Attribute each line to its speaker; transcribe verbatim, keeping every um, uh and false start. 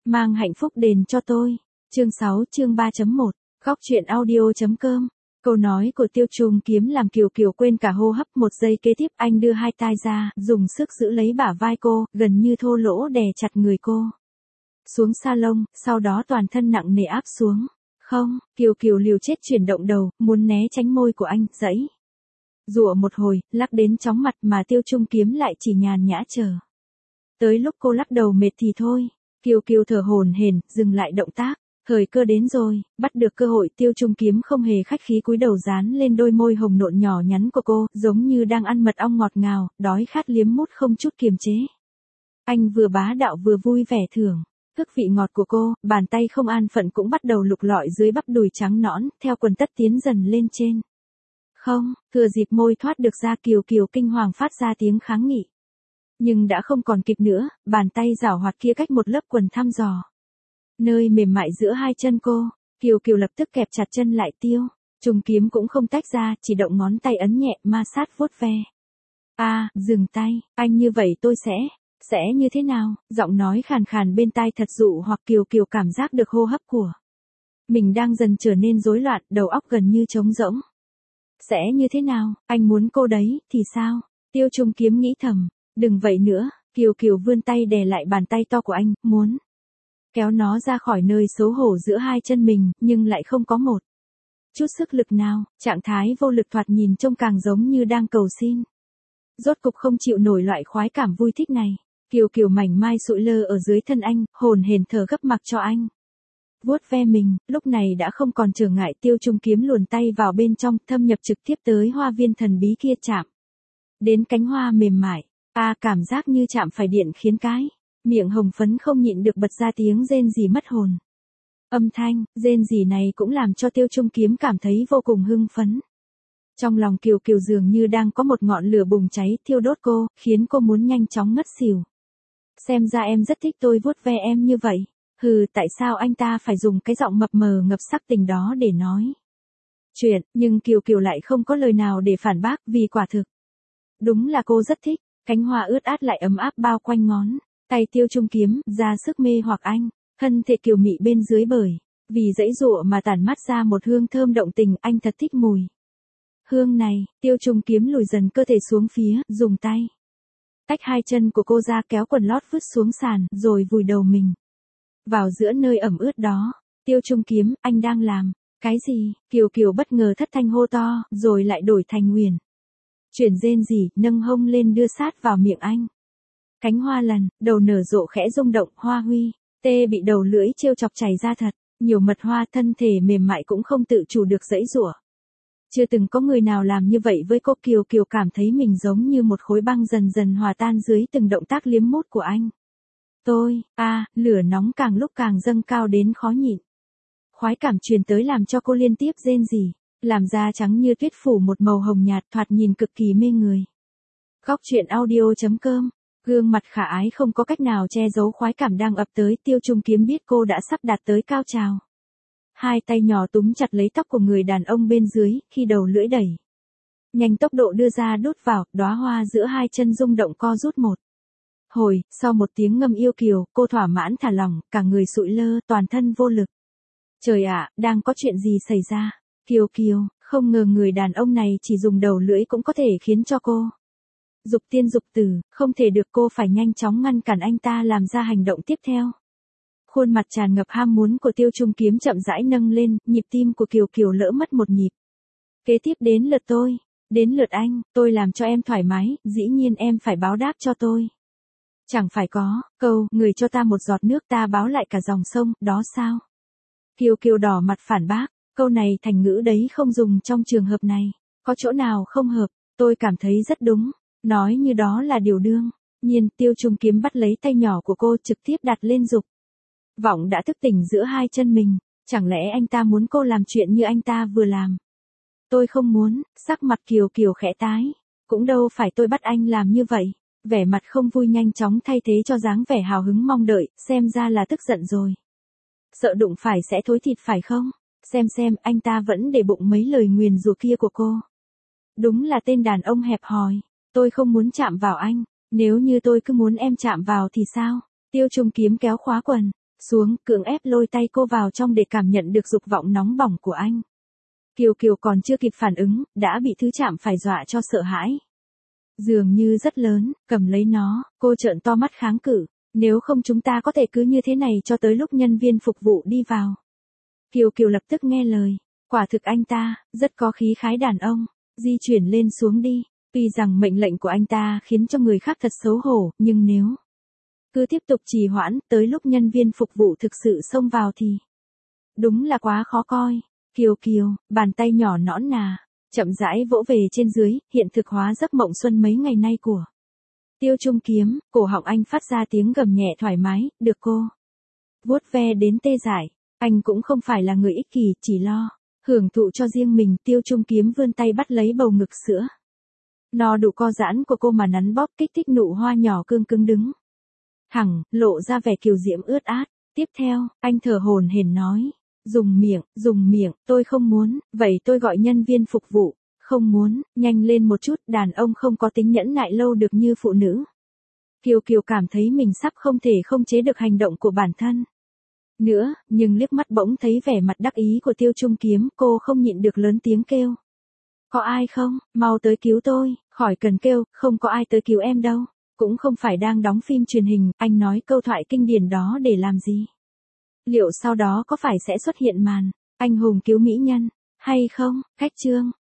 Speaker 1: mang hạnh phúc đền cho tôi. Chương sáu chương ba chấm một, Góc truyện audio chấm com. Câu nói của Tiêu Trung Kiếm làm Kiều Kiều quên cả hô hấp. Một giây kế tiếp anh đưa hai tay ra, dùng sức giữ lấy bả vai cô, gần như thô lỗ đè chặt người cô xuống salon, sau đó toàn thân nặng nề áp xuống. Không, Kiều Kiều liều chết chuyển động đầu, muốn né tránh môi của anh, dãy giụa một hồi, lắc đến chóng mặt mà Tiêu Trung Kiếm lại chỉ nhàn nhã chờ. Tới lúc cô lắc đầu mệt thì thôi. Kiều Kiều thở hổn hển, dừng lại động tác. Thời cơ đến rồi, bắt được cơ hội Tiêu Trung Kiếm không hề khách khí cúi đầu dán lên đôi môi hồng nộn nhỏ nhắn của cô, giống như đang ăn mật ong ngọt ngào, đói khát liếm mút không chút kiềm chế. Anh vừa bá đạo vừa vui vẻ thưởng thức vị ngọt của cô, bàn tay không an phận cũng bắt đầu lục lọi dưới bắp đùi trắng nõn, theo quần tất tiến dần lên trên. Không, thừa dịp môi thoát được ra Kiều Kiều kinh hoàng phát ra tiếng kháng nghị. Nhưng đã không còn kịp nữa, bàn tay giảo hoạt kia cách một lớp quần thăm dò nơi mềm mại giữa hai chân cô, Kiều Kiều lập tức kẹp chặt chân lại. Tiêu Trung Kiếm cũng không tách ra, chỉ động ngón tay ấn nhẹ, ma sát vuốt ve. A, à, dừng tay, anh như vậy tôi sẽ, sẽ như thế nào? Giọng nói khàn khàn bên tai thật dụ hoặc Kiều Kiều cảm giác được hô hấp của mình đang dần trở nên rối loạn, đầu óc gần như trống rỗng. Sẽ như thế nào? Anh muốn cô đấy, thì sao? Tiêu Trung Kiếm nghĩ thầm, đừng vậy nữa. Kiều Kiều vươn tay đè lại bàn tay to của anh, muốn kéo nó ra khỏi nơi xấu hổ giữa hai chân mình, nhưng lại không có một chút sức lực nào, trạng thái vô lực thoạt nhìn trông càng giống như đang cầu xin. Rốt cục không chịu nổi loại khoái cảm vui thích này, Kiều Kiều mảnh mai sụi lơ ở dưới thân anh, hồn hển thở gấp mặc cho anh vuốt ve mình. Lúc này đã không còn trở ngại, Tiêu Trung Kiếm luồn tay vào bên trong, thâm nhập trực tiếp tới hoa viên thần bí kia, chạm đến cánh hoa mềm mại. A, à, cảm giác như chạm phải điện khiến cái miệng hồng phấn không nhịn được bật ra tiếng rên rỉ mất hồn. Âm thanh rên rỉ này cũng làm cho Tiêu Trung Kiếm cảm thấy vô cùng hưng phấn. Trong lòng Kiều Kiều dường như đang có một ngọn lửa bùng cháy thiêu đốt cô, khiến cô muốn nhanh chóng ngất xỉu. Xem ra em rất thích tôi vuốt ve em như vậy. Hừ, tại sao anh ta phải dùng cái giọng mập mờ ngập sắc tình đó để nói chuyện, nhưng Kiều Kiều lại không có lời nào để phản bác, vì quả thực đúng là cô rất thích. Cánh hoa ướt át lại ấm áp bao quanh ngón tay Tiêu Trung Kiếm, ra sức mê hoặc anh. Thân thể kiều mị bên dưới bởi vì dãy dụa mà tản mát ra một hương thơm động tình, anh thật thích mùi hương này. Tiêu Trung Kiếm lùi dần cơ thể xuống phía, dùng tay tách hai chân của cô ra, kéo quần lót vứt xuống sàn, rồi vùi đầu mình vào giữa nơi ẩm ướt đó. Tiêu Trung Kiếm, anh đang làm cái gì? Kiều Kiều bất ngờ thất thanh hô to, rồi lại đổi thành nguyền chuyển rên rỉ, nâng hông lên đưa sát vào miệng anh. Cánh hoa lần đầu nở rộ khẽ rung động, hoa huy tê bị đầu lưỡi trêu chọc chảy ra thật nhiều mật hoa, thân thể mềm mại cũng không tự chủ được giãy giụa. Chưa từng có người nào làm như vậy với cô. Kiều Kiều cảm thấy mình giống như một khối băng dần dần hòa tan dưới từng động tác liếm mút của anh. Tôi, a, à, lửa nóng càng lúc càng dâng cao đến khó nhịn. Khoái cảm truyền tới làm cho cô liên tiếp rên rỉ, làm da trắng như tuyết phủ một màu hồng nhạt, thoạt nhìn cực kỳ mê người. Góc truyện audio chấm com. Gương mặt khả ái không có cách nào che giấu khoái cảm đang ập tới. Tiêu Trung Kiếm biết cô đã sắp đạt tới cao trào. Hai tay nhỏ túm chặt lấy tóc của người đàn ông bên dưới, khi đầu lưỡi đẩy nhanh tốc độ đưa ra đút vào, đóa hoa giữa hai chân rung động co rút một hồi. Sau một tiếng ngâm yêu kiều, cô thỏa mãn thả lỏng, cả người sụi lơ, toàn thân vô lực. Trời ạ, đang có chuyện gì xảy ra? Kiều Kiều, không ngờ người đàn ông này chỉ dùng đầu lưỡi cũng có thể khiến cho cô dục tiên dục tử, không thể được. Cô phải nhanh chóng ngăn cản anh ta làm ra hành động tiếp theo. Khuôn mặt tràn ngập ham muốn của Tiêu Trung Kiếm chậm rãi nâng lên, nhịp tim của Kiều Kiều lỡ mất một nhịp. Kế tiếp đến lượt tôi, đến lượt anh, tôi làm cho em thoải mái, dĩ nhiên em phải báo đáp cho tôi. Chẳng phải có câu, người cho ta một giọt nước ta báo lại cả dòng sông, đó sao? Kiều Kiều đỏ mặt phản bác, câu này thành ngữ đấy không dùng trong trường hợp này. Có chỗ nào không hợp? Tôi cảm thấy rất đúng. Nói như đó là điều đương nhiên. Tiêu Trung Kiếm bắt lấy tay nhỏ của cô, trực tiếp đặt lên dục vọng đã thức tỉnh giữa hai chân mình. Chẳng lẽ anh ta muốn cô làm chuyện như anh ta vừa làm? Tôi không muốn. Sắc mặt Kiều Kiều khẽ tái. Cũng đâu phải tôi bắt anh làm như vậy. Vẻ mặt không vui nhanh chóng thay thế cho dáng vẻ hào hứng mong đợi, xem ra là tức giận rồi. Sợ đụng phải sẽ thối thịt phải không? Xem xem, anh ta vẫn để bụng mấy lời nguyền rủa kia của cô. Đúng là tên đàn ông hẹp hòi. Tôi không muốn chạm vào anh. Nếu như tôi cứ muốn em chạm vào thì sao? Tiêu Trung Kiếm kéo khóa quần, xuống, cưỡng ép lôi tay cô vào trong để cảm nhận được dục vọng nóng bỏng của anh. Kiều Kiều còn chưa kịp phản ứng, đã bị thứ chạm phải dọa cho sợ hãi. Dường như rất lớn, cầm lấy nó, cô trợn to mắt kháng cự, nếu không chúng ta có thể cứ như thế này cho tới lúc nhân viên phục vụ đi vào. Kiều Kiều lập tức nghe lời, quả thực anh ta, rất có khí khái đàn ông, di chuyển lên xuống đi, tuy rằng mệnh lệnh của anh ta khiến cho người khác thật xấu hổ, nhưng nếu cứ tiếp tục trì hoãn, tới lúc nhân viên phục vụ thực sự xông vào thì đúng là quá khó coi. Kiều Kiều, bàn tay nhỏ nõn nà, chậm rãi vỗ về trên dưới, hiện thực hóa giấc mộng xuân mấy ngày nay của Tiêu Trung Kiếm. Cổ họng anh phát ra tiếng gầm nhẹ thoải mái, được cô vuốt ve đến tê dại. Anh cũng không phải là người ích kỷ, chỉ lo hưởng thụ cho riêng mình. Tiêu Trung Kiếm vươn tay bắt lấy bầu ngực sữa no đủ co giãn của cô mà nắn bóp, kích thích nụ hoa nhỏ cương cứng đứng thẳng, lộ ra vẻ kiều diễm ướt át. Tiếp theo, anh thở hổn hển nói, dùng miệng, dùng miệng, tôi không muốn, vậy tôi gọi nhân viên phục vụ. Không muốn, nhanh lên một chút, đàn ông không có tính nhẫn nại lâu được như phụ nữ. Kiều Kiều cảm thấy mình sắp không thể không chế được hành động của bản thân nữa, nhưng liếc mắt bỗng thấy vẻ mặt đắc ý của Tiêu Trung Kiếm, cô không nhịn được lớn tiếng kêu. Có ai không, mau tới cứu tôi, khỏi cần kêu, không có ai tới cứu em đâu, cũng không phải đang đóng phim truyền hình, anh nói câu thoại kinh điển đó để làm gì? Liệu sau đó có phải sẽ xuất hiện màn anh hùng cứu mỹ nhân, hay không? Khách trương